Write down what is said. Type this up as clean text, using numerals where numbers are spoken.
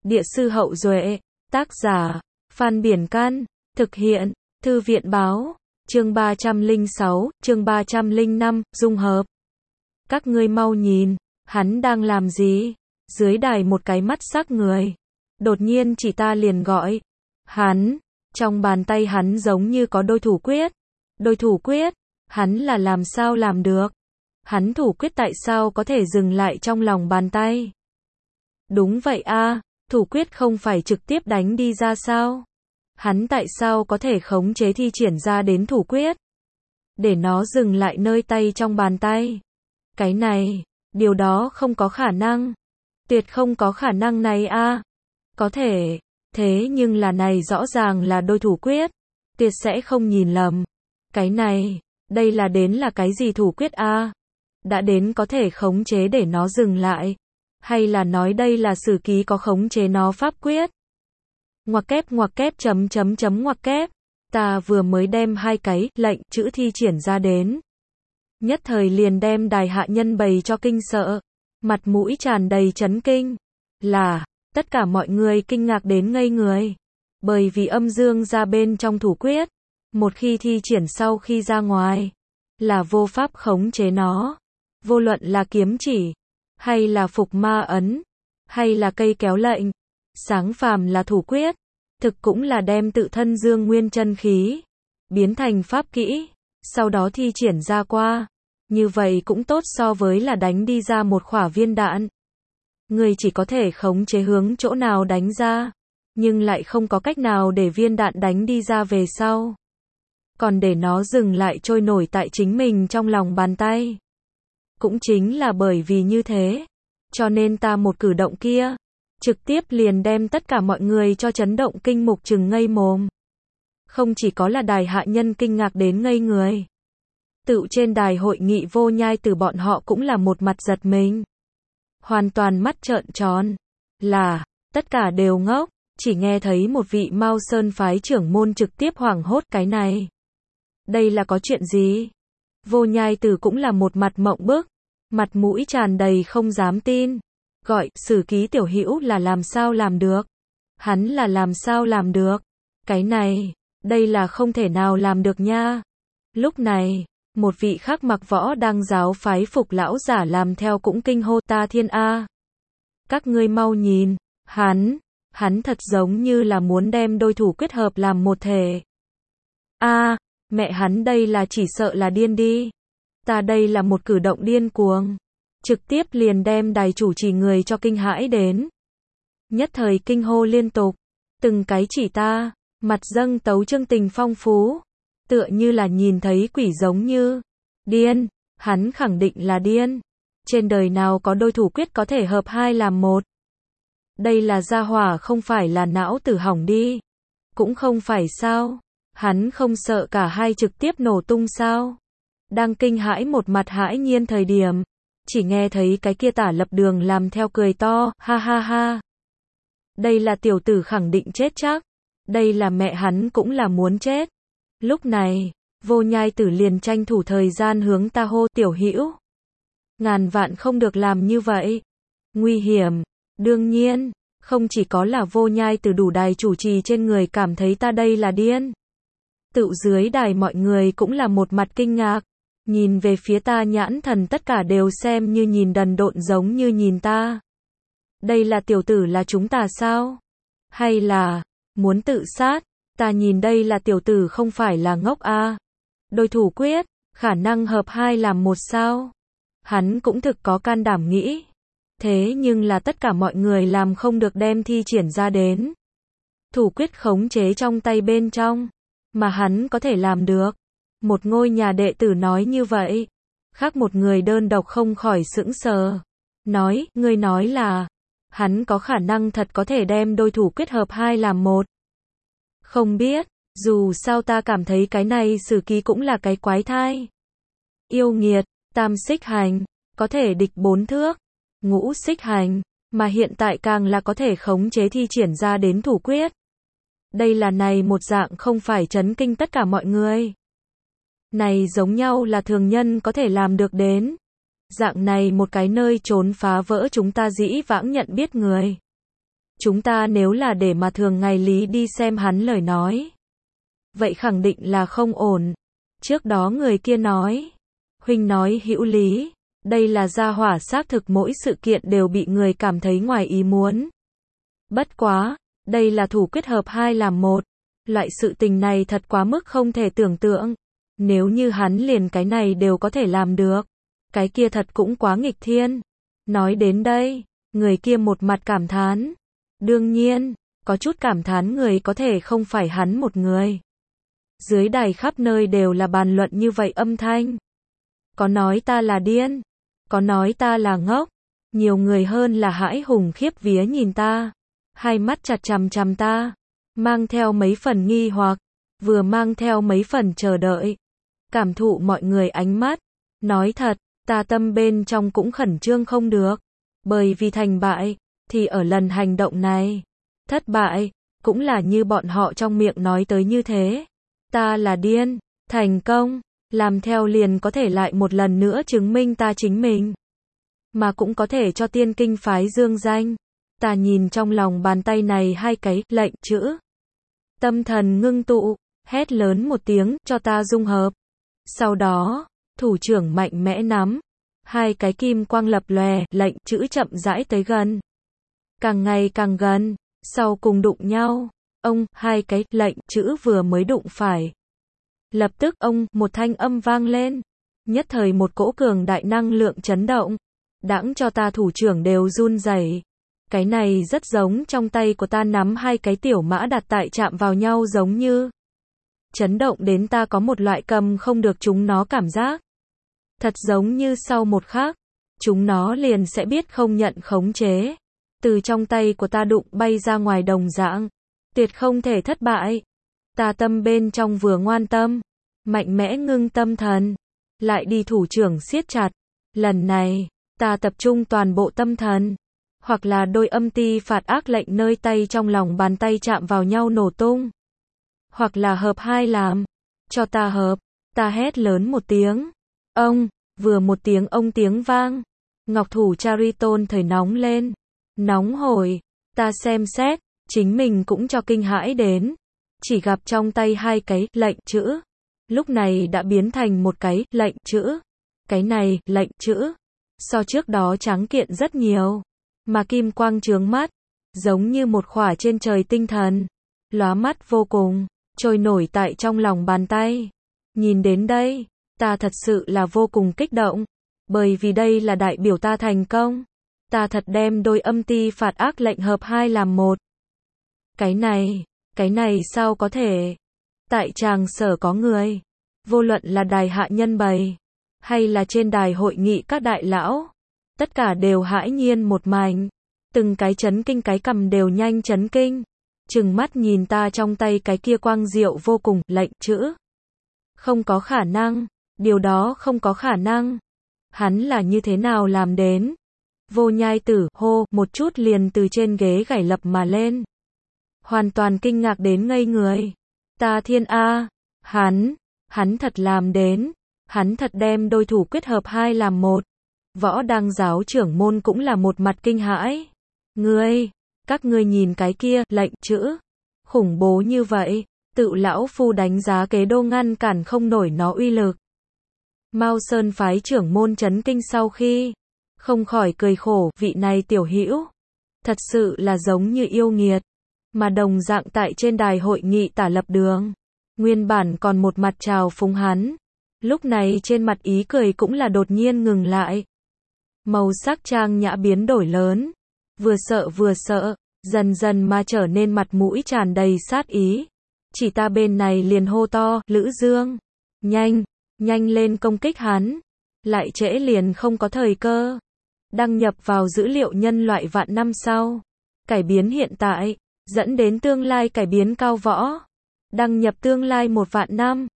Địa sư Hậu Duệ, tác giả, Phan Biển Can, thực hiện, Thư viện Báo, chương 306, chương 305, dung hợp. Các ngươi mau nhìn, hắn đang làm gì? Dưới đài một cái mắt sắc người, đột nhiên chỉ ta liền gọi. Hắn, trong bàn tay hắn giống như có đôi thủ quyết. Đôi thủ quyết, hắn là làm sao làm được? Hắn thủ quyết tại sao có thể dừng lại trong lòng bàn tay? Đúng vậy a, thủ quyết không phải trực tiếp đánh đi ra sao? Hắn tại sao có thể khống chế thi triển ra đến thủ quyết? Để nó dừng lại nơi tay trong bàn tay. Cái này, điều đó không có khả năng. Tuyệt không có khả năng này a. Có thể, thế nhưng là này rõ ràng là đôi thủ quyết. Tuyệt sẽ không nhìn lầm. Cái này, đây là đến là cái gì thủ quyết a? Đã đến có thể khống chế để nó dừng lại. Hay là nói đây là sử ký có khống chế nó pháp quyết? Ngoặc kép chấm chấm chấm ngoặc kép. Ta vừa mới đem hai cái lệnh chữ thi triển ra đến. Nhất thời liền đem đài hạ nhân bày cho kinh sợ. Mặt mũi tràn đầy chấn kinh. Là, tất cả mọi người kinh ngạc đến ngây người. Bởi vì âm dương ra bên trong thủ quyết. Một khi thi triển sau khi ra ngoài. Là vô pháp khống chế nó. Vô luận là kiếm chỉ. Hay là phục ma ấn. Hay là cây kéo lệnh. Sáng phàm là thủ quyết. Thực cũng là đem tự thân dương nguyên chân khí. Biến thành pháp kỹ. Sau đó thi triển ra qua. Như vậy cũng tốt so với là đánh đi ra một khỏa viên đạn. Người chỉ có thể khống chế hướng chỗ nào đánh ra. Nhưng lại không có cách nào để viên đạn đánh đi ra về sau. Còn để nó dừng lại trôi nổi tại chính mình trong lòng bàn tay. Cũng chính là bởi vì như thế. Cho nên ta một cử động kia. Trực tiếp liền đem tất cả mọi người cho chấn động kinh mục trừng ngây mồm. Không chỉ có là đài hạ nhân kinh ngạc đến ngây người. Tựu trên đài hội nghị Vô Nhai Tử bọn họ cũng là một mặt giật mình. Hoàn toàn mắt trợn tròn. Là, tất cả đều ngốc. Chỉ nghe thấy một vị Mao Sơn phái trưởng môn trực tiếp hoảng hốt cái này. Đây là có chuyện gì? Vô Nhai Tử cũng là một mặt mộng bức. Mặt mũi tràn đầy không dám tin. Gọi, sử ký tiểu hữu là làm sao làm được? Hắn là làm sao làm được? Cái này, đây là không thể nào làm được nha. Lúc này, một vị khác mặc võ đăng giáo phái phục lão giả làm theo cũng kinh hô ta thiên a. Các ngươi mau nhìn, hắn thật giống như là muốn đem đôi thủ quyết hợp làm một thể. A, mẹ hắn đây là chỉ sợ là điên đi. Ta đây là một cử động điên cuồng. Trực tiếp liền đem đài chủ trì người cho kinh hãi đến. Nhất thời kinh hô liên tục. Từng cái chỉ ta, mặt dâng tấu chương tình phong phú. Tựa như là nhìn thấy quỷ giống như. Điên, hắn khẳng định là điên. Trên đời nào có đôi thủ quyết có thể hợp hai làm một. Đây là gia hỏa không phải là não tử hỏng đi. Cũng không phải sao. Hắn không sợ cả hai trực tiếp nổ tung sao. Đang kinh hãi một mặt hãi nhiên thời điểm. Chỉ nghe thấy cái kia Tả Lập Đường làm theo cười to, ha ha ha. Đây là tiểu tử khẳng định chết chắc. Đây là mẹ hắn cũng là muốn chết. Lúc này, Vô Nhai Tử liền tranh thủ thời gian hướng ta hô tiểu hữu. Ngàn vạn không được làm như vậy. Nguy hiểm. Đương nhiên, không chỉ có là Vô Nhai Tử đủ đài chủ trì trên người cảm thấy ta đây là điên. Tự dưới đài mọi người cũng là một mặt kinh ngạc. Nhìn về phía ta nhãn thần tất cả đều xem như nhìn đần độn giống như nhìn ta. Đây là tiểu tử là chúng ta sao? Hay là, muốn tự sát? Ta nhìn đây là tiểu tử không phải là ngốc a. Đôi thủ quyết, khả năng hợp hai làm một sao? Hắn cũng thực có can đảm nghĩ. Thế nhưng là tất cả mọi người làm không được đem thi triển ra đến. Thủ quyết khống chế trong tay bên trong. Mà hắn có thể làm được. Một ngôi nhà đệ tử nói như vậy. Khác một người đơn độc không khỏi sững sờ. Nói, ngươi nói là. Hắn có khả năng thật có thể đem đôi thủ quyết hợp hai làm một. Không biết, dù sao ta cảm thấy cái này sử ký cũng là cái quái thai. Yêu nghiệt, tam xích hành, có thể địch 4 thước. Ngũ xích hành, mà hiện tại càng là có thể khống chế thi triển ra đến thủ quyết. Đây là này một dạng không phải chấn kinh tất cả mọi người. Này giống nhau là thường nhân có thể làm được đến. Dạng này một cái nơi trốn phá vỡ chúng ta dĩ vãng nhận biết người. Chúng ta nếu là để mà thường ngày Lý đi xem hắn lời nói, vậy khẳng định là không ổn. Trước đó người kia nói, huynh nói hữu lý, đây là gia hỏa xác thực mỗi sự kiện đều bị người cảm thấy ngoài ý muốn. Bất quá, đây là thủ kết hợp hai làm một, loại sự tình này thật quá mức không thể tưởng tượng. Nếu như hắn liền cái này đều có thể làm được, cái kia thật cũng quá nghịch thiên. Nói đến đây, người kia một mặt cảm thán. Đương nhiên, có chút cảm thán người có thể không phải hắn một người. Dưới đài khắp nơi đều là bàn luận như vậy âm thanh. Có nói ta là điên, có nói ta là ngốc, nhiều người hơn là hãi hùng khiếp vía nhìn ta, hai mắt chặt chằm chằm ta, mang theo mấy phần nghi hoặc, vừa mang theo mấy phần chờ đợi. Cảm thụ mọi người ánh mắt, nói thật, ta tâm bên trong cũng khẩn trương không được, bởi vì thành bại, thì ở lần hành động này, thất bại, cũng là như bọn họ trong miệng nói tới như thế. Ta là điên, thành công, làm theo liền có thể lại một lần nữa chứng minh ta chính mình, mà cũng có thể cho tiên kinh phái dương danh. Ta nhìn trong lòng bàn tay này hai cái lệnh chữ, tâm thần ngưng tụ, hét lớn một tiếng cho ta dung hợp. Sau đó, thủ trưởng mạnh mẽ nắm, hai cái kim quang lập lòe, lệnh chữ chậm rãi tới gần. Càng ngày càng gần, sau cùng đụng nhau. Ông, hai cái lệnh chữ vừa mới đụng phải. Lập tức ông, một thanh âm vang lên. Nhất thời một cỗ cường đại năng lượng chấn động. Đãng cho ta thủ trưởng đều run rẩy. Cái này rất giống trong tay của ta nắm hai cái tiểu mã đặt tại chạm vào nhau giống như. Chấn động đến ta có một loại cầm không được chúng nó cảm giác. Thật giống như sau một khắc, chúng nó liền sẽ biết không nhận khống chế. Từ trong tay của ta đụng bay ra ngoài đồng dạng. Tuyệt không thể thất bại. Ta tâm bên trong vừa ngoan tâm, mạnh mẽ ngưng tâm thần, lại đi thủ trưởng siết chặt. Lần này, ta tập trung toàn bộ tâm thần, hoặc là đôi âm ti phạt ác lệnh nơi tay trong lòng bàn tay chạm vào nhau nổ tung, hoặc là hợp hai làm, cho ta hợp. Ta hét lớn một tiếng, ông, vừa một tiếng ông tiếng vang, ngọc thủ Chariton thời nóng lên, nóng hổi, ta xem xét, chính mình cũng cho kinh hãi đến, chỉ gặp trong tay hai cái lệnh chữ, lúc này đã biến thành một cái lệnh chữ. Cái này, lệnh chữ, so trước đó trắng kiện rất nhiều, mà kim quang chướng mắt, giống như một khỏa trên trời tinh thần, lóa mắt vô cùng, trôi nổi tại trong lòng bàn tay. Nhìn đến đây, ta thật sự là vô cùng kích động, bởi vì đây là đại biểu ta thành công. Ta thật đem đôi âm ti phạt ác lệnh hợp hai làm một. Cái này sao có thể? Tại tràng sở có người, vô luận là đài hạ nhân bày, hay là trên đài hội nghị các đại lão, tất cả đều hãi nhiên một mảnh, từng cái chấn kinh cái cầm đều nhanh chấn kinh, trừng mắt nhìn ta trong tay cái kia quang diệu vô cùng, lệnh chữ. Không có khả năng, điều đó không có khả năng. Hắn là như thế nào làm đến? Vô Nhai Tử, hô, một chút liền từ trên ghế gảy lập mà lên. Hoàn toàn kinh ngạc đến ngây người. Ta thiên A, hắn thật làm đến. Hắn thật đem đôi thủ kết hợp hai làm một. Võ Đăng giáo trưởng môn cũng là một mặt kinh hãi. Các ngươi nhìn cái kia, lệnh chữ. Khủng bố như vậy, tự lão phu đánh giá kế đô ngăn cản không nổi nó uy lực. Mao Sơn phái trưởng môn chấn kinh sau khi không khỏi cười khổ, vị này tiểu hữu thật sự là giống như yêu nghiệt, mà đồng dạng tại trên đài hội nghị Tả Lập Đường, nguyên bản còn một mặt trào phúng hắn, lúc này trên mặt ý cười cũng là đột nhiên ngừng lại. Màu sắc trang nhã biến đổi lớn, vừa sợ, dần dần mà trở nên mặt mũi tràn đầy sát ý. Chỉ ta bên này liền hô to, Lữ Dương, nhanh lên công kích hắn, lại trễ liền không có thời cơ. Đăng nhập vào dữ liệu nhân loại vạn năm sau, cải biến hiện tại, dẫn đến tương lai cải biến cao võ. Đăng nhập tương lai 1 vạn năm.